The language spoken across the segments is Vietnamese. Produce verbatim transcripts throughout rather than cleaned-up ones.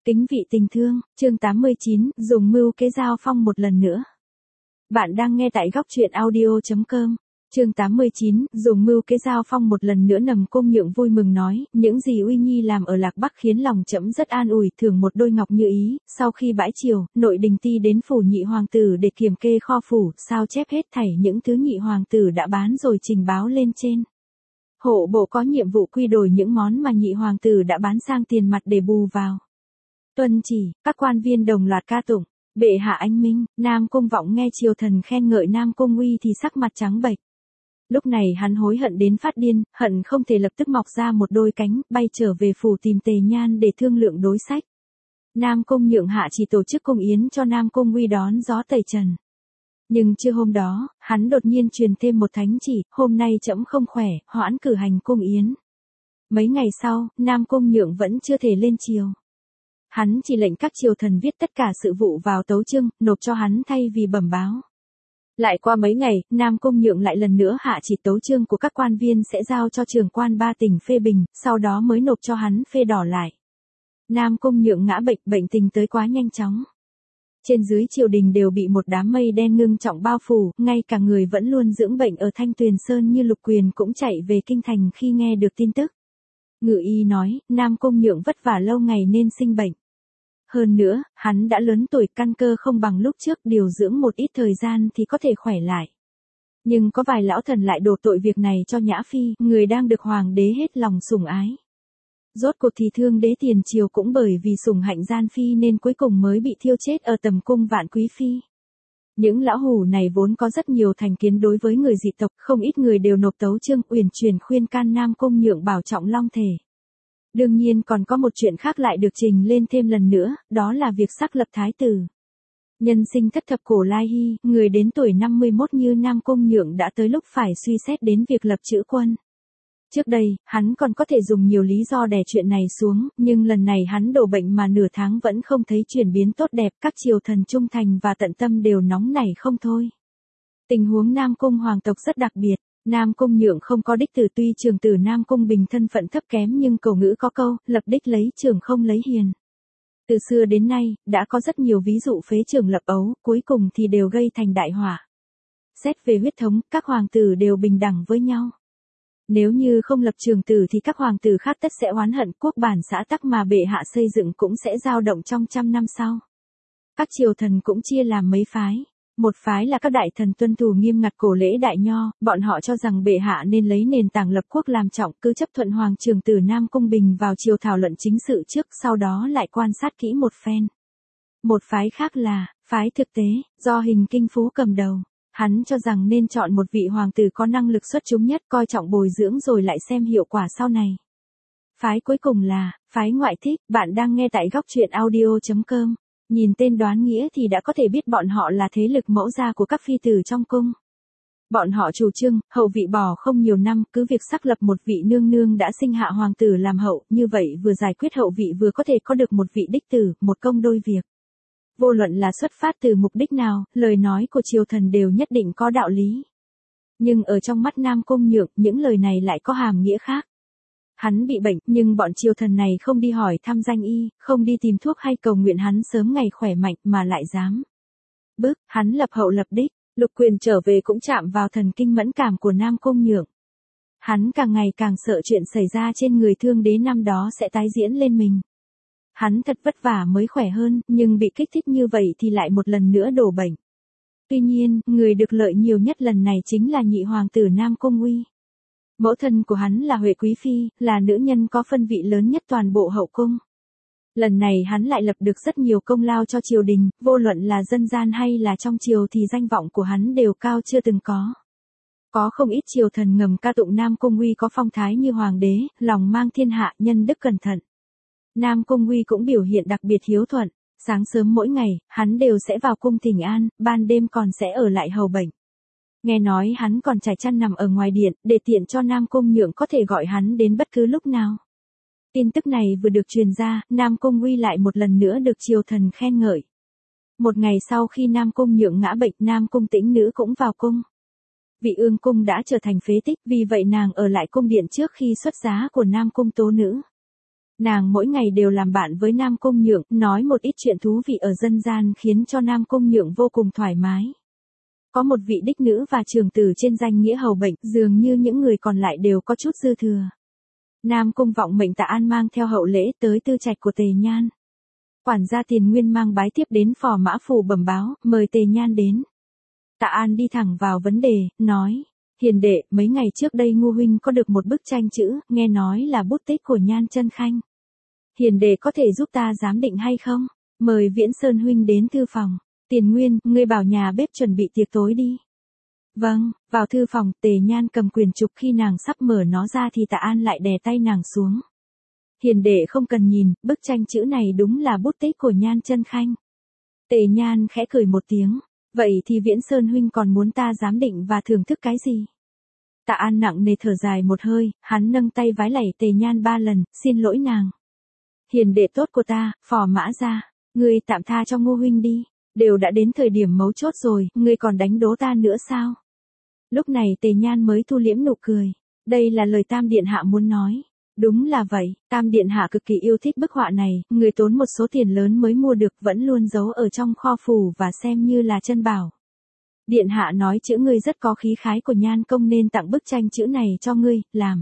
Kính vị tình thương, chương tám mươi chín, dùng mưu kế giao phong một lần nữa. Bạn đang nghe tại góc truyện audio chấm com. Chương tám mươi chín, dùng mưu kế giao phong một lần nữa. Nằm Cung Nhượng vui mừng nói, những gì Uy Nhi làm ở Lạc Bắc khiến lòng trẫm rất an ủi, thưởng một đôi ngọc như ý. Sau khi bãi triều, nội đình ti đến phủ nhị hoàng tử để kiểm kê kho phủ, sao chép hết thảy những thứ nhị hoàng tử đã bán rồi trình báo lên trên. Hộ bộ có nhiệm vụ quy đổi những món mà nhị hoàng tử đã bán sang tiền mặt để bù vào. Tuân chỉ, các quan viên đồng loạt ca tụng, bệ hạ anh minh. Nam Cung Vọng nghe triều thần khen ngợi Nam Cung Uy thì sắc mặt trắng bệch. Lúc này hắn hối hận đến phát điên, hận không thể lập tức mọc ra một đôi cánh, bay trở về phủ tìm Tề Nhan để thương lượng đối sách. Nam Cung Nhượng hạ chỉ tổ chức cung yến cho Nam Cung Uy đón gió tẩy trần. Nhưng trưa hôm đó, hắn đột nhiên truyền thêm một thánh chỉ, hôm nay trẫm không khỏe, hoãn cử hành cung yến. Mấy ngày sau, Nam Cung Nhượng vẫn chưa thể lên triều. Hắn chỉ lệnh các triều thần viết tất cả sự vụ vào tấu chương, nộp cho hắn thay vì bẩm báo. Lại qua mấy ngày, Nam Cung Nhượng lại lần nữa hạ chỉ tấu chương của các quan viên sẽ giao cho trưởng quan ba tỉnh phê bình, sau đó mới nộp cho hắn phê đỏ lại. Nam Cung Nhượng ngã bệnh, bệnh tình tới quá nhanh chóng. Trên dưới triều đình đều bị một đám mây đen ngưng trọng bao phủ, ngay cả người vẫn luôn dưỡng bệnh ở Thanh Tuyền Sơn như Lục Quyền cũng chạy về kinh thành khi nghe được tin tức. Ngự y nói, Nam Cung Nhượng vất vả lâu ngày nên sinh bệnh. Hơn nữa, hắn đã lớn tuổi, căn cơ không bằng lúc trước, điều dưỡng một ít thời gian thì có thể khỏe lại. Nhưng có vài lão thần lại đổ tội việc này cho Nhã Phi, người đang được hoàng đế hết lòng sủng ái. Rốt cuộc thì Thương đế tiền triều cũng bởi vì sủng hạnh gian phi nên cuối cùng mới bị thiêu chết ở tầm cung Vạn Quý Phi. Những lão hủ này vốn có rất nhiều thành kiến đối với người dị tộc, không ít người đều nộp tấu chương uyển chuyển khuyên can Nam Cung Nhượng bảo trọng long thể. Đương nhiên còn có một chuyện khác lại được trình lên thêm lần nữa, đó là việc xác lập thái tử. Nhân sinh thất thập cổ lai hy, người đến tuổi năm mươi mốt như Nam Cung Nhượng đã tới lúc phải suy xét đến việc lập chữ quân. Trước đây, hắn còn có thể dùng nhiều lý do đè chuyện này xuống, nhưng lần này hắn đổ bệnh mà nửa tháng vẫn không thấy chuyển biến tốt đẹp, các triều thần trung thành và tận tâm đều nóng nảy không thôi. Tình huống Nam Cung hoàng tộc rất đặc biệt. Nam Cung Nhượng không có đích tử, tuy trường tử Nam Cung Bình thân phận thấp kém nhưng cổ ngữ có câu, lập đích lấy trường không lấy hiền. Từ xưa đến nay, đã có rất nhiều ví dụ phế trường lập ấu, cuối cùng thì đều gây thành đại họa. Xét về huyết thống, các hoàng tử đều bình đẳng với nhau. Nếu như không lập trường tử thì các hoàng tử khác tất sẽ oán hận, quốc bản xã tắc mà bệ hạ xây dựng cũng sẽ dao động trong trăm năm sau. Các triều thần cũng chia làm mấy phái. Một phái là các đại thần tuân thủ nghiêm ngặt cổ lễ đại nho, bọn họ cho rằng bệ hạ nên lấy nền tảng lập quốc làm trọng, cứ chấp thuận hoàng trường tử Nam Cung Bình vào triều thảo luận chính sự trước, sau đó lại quan sát kỹ một phen. Một phái khác là, phái thực tế, do Hình Kinh Phú cầm đầu. Hắn cho rằng nên chọn một vị hoàng tử có năng lực xuất chúng nhất, coi trọng bồi dưỡng rồi lại xem hiệu quả sau này. Phái cuối cùng là, phái ngoại thích. Bạn đang nghe tại góc truyện audio chấm com. Nhìn tên đoán nghĩa thì đã có thể biết bọn họ là thế lực mẫu gia của các phi tử trong cung. Bọn họ chủ trương, hậu vị bỏ không nhiều năm, cứ việc xác lập một vị nương nương đã sinh hạ hoàng tử làm hậu, như vậy vừa giải quyết hậu vị vừa có thể có được một vị đích tử, một công đôi việc. Vô luận là xuất phát từ mục đích nào, lời nói của triều thần đều nhất định có đạo lý. Nhưng ở trong mắt Nam Cung Nhượng, những lời này lại có hàm nghĩa khác. Hắn bị bệnh, nhưng bọn triều thần này không đi hỏi thăm danh y, không đi tìm thuốc hay cầu nguyện hắn sớm ngày khỏe mạnh mà lại dám. Bước, hắn lập hậu lập đích, Lục Quyền trở về cũng chạm vào thần kinh mẫn cảm của Nam Cung Nhượng. Hắn càng ngày càng sợ chuyện xảy ra trên người Thương đế năm đó sẽ tái diễn lên mình. Hắn thật vất vả mới khỏe hơn, nhưng bị kích thích như vậy thì lại một lần nữa đổ bệnh. Tuy nhiên, người được lợi nhiều nhất lần này chính là nhị hoàng tử Nam Cung Uy. Mẫu thân của hắn là Huệ Quý Phi, là nữ nhân có phân vị lớn nhất toàn bộ hậu cung. Lần này hắn lại lập được rất nhiều công lao cho triều đình, vô luận là dân gian hay là trong triều thì danh vọng của hắn đều cao chưa từng có. Có không ít triều thần ngầm ca tụng Nam Cung Uy có phong thái như hoàng đế, lòng mang thiên hạ, nhân đức cẩn thận. Nam Cung Uy cũng biểu hiện đặc biệt hiếu thuận, sáng sớm mỗi ngày, hắn đều sẽ vào cung thỉnh an, ban đêm còn sẽ ở lại hầu bệnh. Nghe nói hắn còn trải chăn nằm ở ngoài điện, để tiện cho Nam Cung Nhượng có thể gọi hắn đến bất cứ lúc nào. Tin tức này vừa được truyền ra, Nam Cung Uy lại một lần nữa được triều thần khen ngợi. Một ngày sau khi Nam Cung Nhượng ngã bệnh, Nam Cung Tĩnh Nữ cũng vào cung. Vị Ương cung đã trở thành phế tích, vì vậy nàng ở lại cung điện trước khi xuất giá của Nam Cung Tố Nữ. Nàng mỗi ngày đều làm bạn với Nam Cung Nhượng, nói một ít chuyện thú vị ở dân gian khiến cho Nam Cung Nhượng vô cùng thoải mái. Có một vị đích nữ và trường tử trên danh nghĩa hầu bệnh, dường như những người còn lại đều có chút dư thừa. Nam Cung Vọng mệnh Tạ An mang theo hậu lễ tới tư trạch của Tề Nhan. Quản gia Tiền Nguyên mang bái tiếp đến phò mã phủ bẩm báo, mời Tề Nhan đến. Tạ An đi thẳng vào vấn đề, nói, hiền đệ, mấy ngày trước đây Ngô huynh có được một bức tranh chữ, nghe nói là bút tích của Nhan Chân Khanh. Hiền đệ có thể giúp ta giám định hay không? Mời Viễn Sơn huynh đến thư phòng. Tiền Nguyên, ngươi bảo nhà bếp chuẩn bị tiệc tối đi. Vâng, vào thư phòng, Tề Nhan cầm quyền trục, khi nàng sắp mở nó ra thì Tạ An lại đè tay nàng xuống. Hiền đệ không cần nhìn, bức tranh chữ này đúng là bút tích của Nhan Chân Khanh. Tề Nhan khẽ cười một tiếng, vậy thì Viễn Sơn huynh còn muốn ta giám định và thưởng thức cái gì? Tạ An nặng nề thở dài một hơi, hắn nâng tay vái lạy Tề Nhan ba lần, xin lỗi nàng. Hiền đệ tốt của ta, phò mã ra, ngươi tạm tha cho Ngô huynh đi, đều đã đến thời điểm mấu chốt rồi, ngươi còn đánh đố ta nữa sao? Lúc này Tề Nhan mới thu liễm nụ cười, đây là lời Tam Điện Hạ muốn nói. Đúng là vậy, Tam Điện Hạ cực kỳ yêu thích bức họa này, người tốn một số tiền lớn mới mua được, vẫn luôn giấu ở trong kho phủ và xem như là chân bảo. Điện Hạ nói chữ ngươi rất có khí khái của Nhan công nên tặng bức tranh chữ này cho ngươi, làm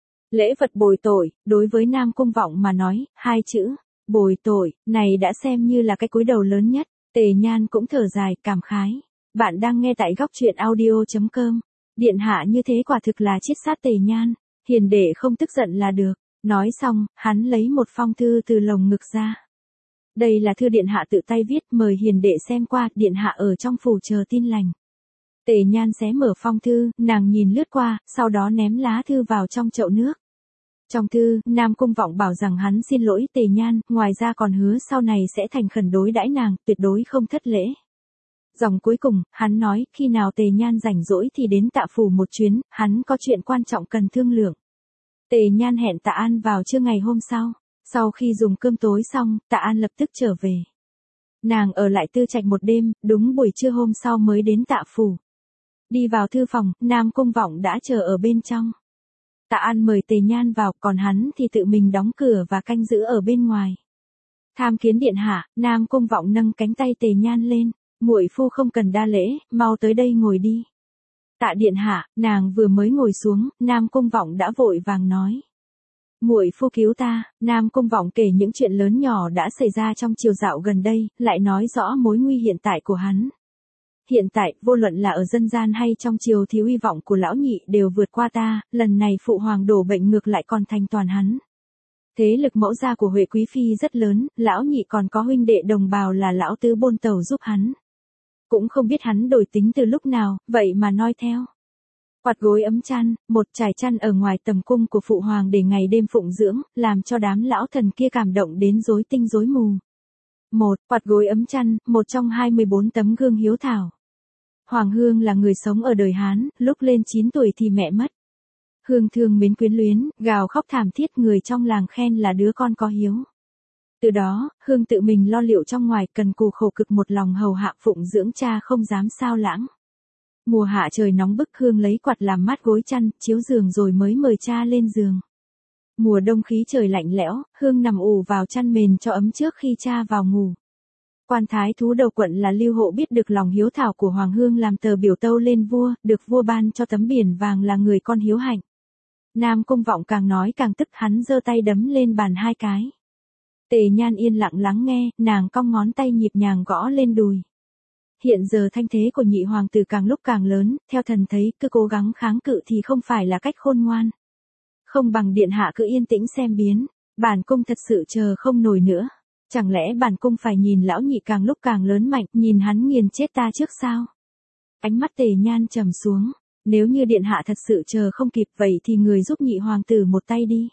lễ vật bồi tội. Đối với Nam Cung Vọng mà nói, hai chữ bồi tội này đã xem như là cái cúi đầu lớn nhất. Tề Nhan cũng thở dài, cảm khái. Bạn đang nghe tại góc truyện audio chấm com. Điện Hạ như thế quả thực là chiết sát Tề Nhan. Hiền đệ không tức giận là được. Nói xong, hắn lấy một phong thư từ lồng ngực ra. Đây là thư Điện Hạ tự tay viết, mời hiền đệ xem qua, Điện Hạ ở trong phủ chờ tin lành. Tề Nhan xé mở phong thư, nàng nhìn lướt qua, sau đó ném lá thư vào trong chậu nước. Trong thư, Nam Cung Vọng bảo rằng hắn xin lỗi Tề Nhan, ngoài ra còn hứa sau này sẽ thành khẩn đối đãi nàng, tuyệt đối không thất lễ. Dòng cuối cùng, hắn nói, khi nào Tề Nhan rảnh rỗi thì đến Tạ phủ một chuyến, hắn có chuyện quan trọng cần thương lượng. Tề Nhan hẹn Tạ An vào trưa ngày hôm sau. Sau khi dùng cơm tối xong, Tạ An lập tức trở về. Nàng ở lại tư trạch một đêm, đúng buổi trưa hôm sau mới đến Tạ phủ. Đi vào thư phòng, Nam Cung Vọng đã chờ ở bên trong. Tạ An mời Tề Nhan vào, còn hắn thì tự mình đóng cửa và canh giữ ở bên ngoài. Tham kiến Điện Hạ, Nam Cung Vọng nâng cánh tay Tề Nhan lên, muội phu không cần đa lễ, mau tới đây ngồi đi. Tạ Điện Hạ, nàng vừa mới ngồi xuống, Nam Cung Vọng đã vội vàng nói. Muội phu cứu ta. Nam Cung Vọng kể những chuyện lớn nhỏ đã xảy ra trong triều dạo gần đây, lại nói rõ mối nguy hiện tại của hắn. Hiện tại, vô luận là ở dân gian hay trong triều thì uy vọng của lão nhị đều vượt qua ta, lần này phụ hoàng đổ bệnh ngược lại còn thành toàn hắn. Thế lực mẫu gia của Huệ Quý Phi rất lớn, lão nhị còn có huynh đệ đồng bào là lão tứ Bôn Tẩu giúp hắn. Cũng không biết hắn đổi tính từ lúc nào, vậy mà noi theo. Quạt gối ấm chăn, một trải chăn ở ngoài tầm cung của phụ hoàng để ngày đêm phụng dưỡng, làm cho đám lão thần kia cảm động đến rối tinh rối mù. Một, quạt gối ấm chăn, một trong hai mươi bốn tấm gương hiếu thảo. Hoàng Hương là người sống ở đời Hán, lúc lên chín tuổi thì mẹ mất. Hương thương mến quyến luyến, gào khóc thảm thiết, người trong làng khen là đứa con có hiếu. Từ đó, Hương tự mình lo liệu trong ngoài, cần cù khổ cực một lòng hầu hạ phụng dưỡng cha không dám sao lãng. Mùa hạ trời nóng bức, Hương lấy quạt làm mát gối chăn, chiếu giường rồi mới mời cha lên giường. Mùa đông khí trời lạnh lẽo, Hương nằm ù vào chăn mền cho ấm trước khi cha vào ngủ. Quan thái thú đầu quận là Lưu Hộ biết được lòng hiếu thảo của Hoàng Hương, làm tờ biểu tâu lên vua, được vua ban cho tấm biển vàng là người con hiếu hạnh. Nam Cung Vọng càng nói càng tức, hắn giơ tay đấm lên bàn hai cái. Tề Nhan yên lặng lắng nghe, nàng cong ngón tay nhịp nhàng gõ lên đùi. Hiện giờ thanh thế của nhị hoàng tử càng lúc càng lớn, theo thần thấy cứ cố gắng kháng cự thì không phải là cách khôn ngoan. Không bằng Điện Hạ cứ yên tĩnh xem biến, bản cung thật sự chờ không nổi nữa. Chẳng lẽ bản cung phải nhìn lão nhị càng lúc càng lớn mạnh, nhìn hắn nghiền chết ta trước sao? Ánh mắt Tề Nhan trầm xuống, nếu như Điện Hạ thật sự chờ không kịp vậy thì người giúp nhị hoàng tử một tay đi.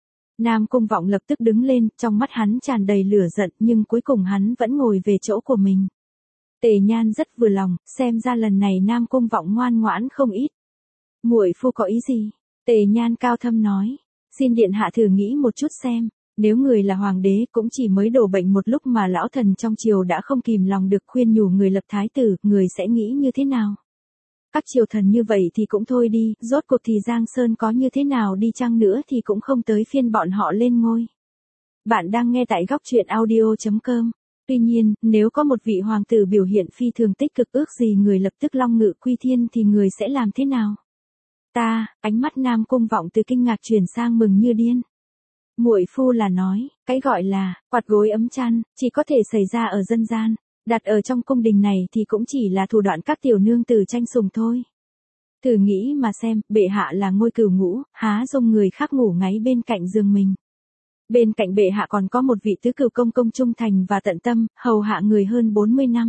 Nam Cung Vọng lập tức đứng lên, trong mắt hắn tràn đầy lửa giận, nhưng cuối cùng hắn vẫn ngồi về chỗ của mình. Tề Nhan rất vừa lòng, xem ra lần này Nam Cung Vọng ngoan ngoãn không ít. Muội phu có ý gì? Tề Nhan cao thâm nói, xin Điện Hạ thử nghĩ một chút xem, nếu người là hoàng đế cũng chỉ mới đổ bệnh một lúc mà lão thần trong triều đã không kìm lòng được khuyên nhủ người lập thái tử, người sẽ nghĩ như thế nào? Các triều thần như vậy thì cũng thôi đi, rốt cuộc thì Giang Sơn có như thế nào đi chăng nữa thì cũng không tới phiên bọn họ lên ngôi. Bạn đang nghe tại góc truyện audio chấm com. Tuy nhiên, nếu có một vị hoàng tử biểu hiện phi thường tích cực ước gì người lập tức long ngự quy thiên thì người sẽ làm thế nào? Ta, ánh mắt Nam Cung Vọng từ kinh ngạc chuyển sang mừng như điên. Muội phu là nói, cái gọi là quạt gối ấm chăn, chỉ có thể xảy ra ở dân gian, đặt ở trong cung đình này thì cũng chỉ là thủ đoạn các tiểu nương tử tranh sủng thôi. Thử nghĩ mà xem, bệ hạ là ngôi cửu ngũ, há dung người khác ngủ ngáy bên cạnh giường mình. Bên cạnh bệ hạ còn có một vị tứ cửu công công trung thành và tận tâm, hầu hạ người hơn bốn mươi năm.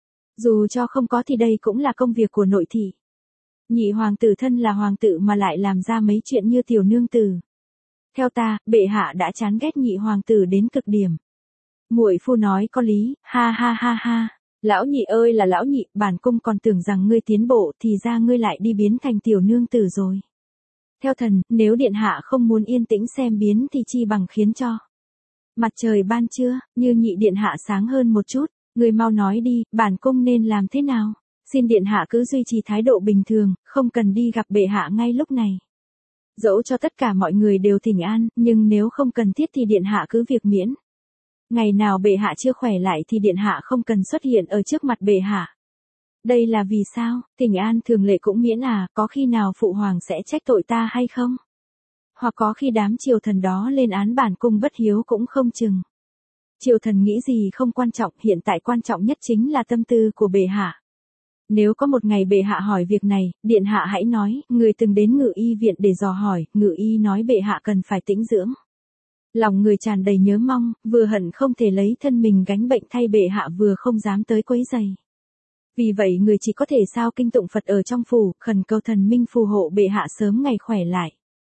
Dù cho không có thì đây cũng là công việc của nội thị. Nhị hoàng tử thân là hoàng tử mà lại làm ra mấy chuyện như tiểu nương tử. Theo ta, bệ hạ đã chán ghét nhị hoàng tử đến cực điểm. Muội phu nói có lý, ha ha ha ha. Lão nhị ơi là lão nhị, bản cung còn tưởng rằng ngươi tiến bộ thì ra ngươi lại đi biến thành tiểu nương tử rồi. Theo thần, nếu điện hạ không muốn yên tĩnh xem biến thì chi bằng khiến cho mặt trời ban trưa, như nhị điện hạ sáng hơn một chút, người mau nói đi, bản cung nên làm thế nào? Xin điện hạ cứ duy trì thái độ bình thường, không cần đi gặp bệ hạ ngay lúc này. Dẫu cho tất cả mọi người đều thỉnh an, nhưng nếu không cần thiết thì điện hạ cứ việc miễn. Ngày nào bệ hạ chưa khỏe lại thì điện hạ không cần xuất hiện ở trước mặt bệ hạ. Đây là vì sao? Thỉnh an thường lệ cũng miễn à, có khi nào phụ hoàng sẽ trách tội ta hay không? Hoặc có khi đám triều thần đó lên án bản cung bất hiếu cũng không chừng. Triều thần nghĩ gì không quan trọng, hiện tại quan trọng nhất chính là tâm tư của bệ hạ. Nếu có một ngày bệ hạ hỏi việc này, điện hạ hãy nói, người từng đến ngự y viện để dò hỏi, ngự y nói bệ hạ cần phải tĩnh dưỡng. Lòng người tràn đầy nhớ mong, vừa hận không thể lấy thân mình gánh bệnh thay bệ hạ vừa không dám tới quấy rầy. Vì vậy người chỉ có thể sao kinh tụng Phật ở trong phủ, khẩn cầu thần minh phù hộ bệ hạ sớm ngày khỏe lại.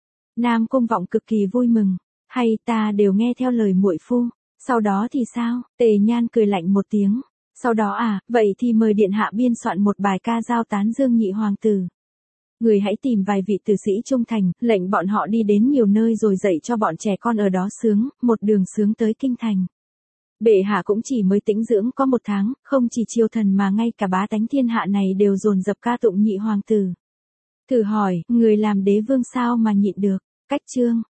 Nam Cung Vọng cực kỳ vui mừng, hay ta đều nghe theo lời muội phu, sau đó thì sao? Tề Nhan cười lạnh một tiếng. Sau đó à, vậy thì mời điện hạ biên soạn một bài ca giao tán dương nhị hoàng tử. Người hãy tìm vài vị tử sĩ trung thành, lệnh bọn họ đi đến nhiều nơi rồi dạy cho bọn trẻ con ở đó sướng, một đường sướng tới kinh thành. Bệ hạ cũng chỉ mới tĩnh dưỡng có một tháng, không chỉ triều thần mà ngay cả bá tánh thiên hạ này đều dồn dập ca tụng nhị hoàng tử. Thử hỏi, người làm đế vương sao mà nhịn được? Cách chương.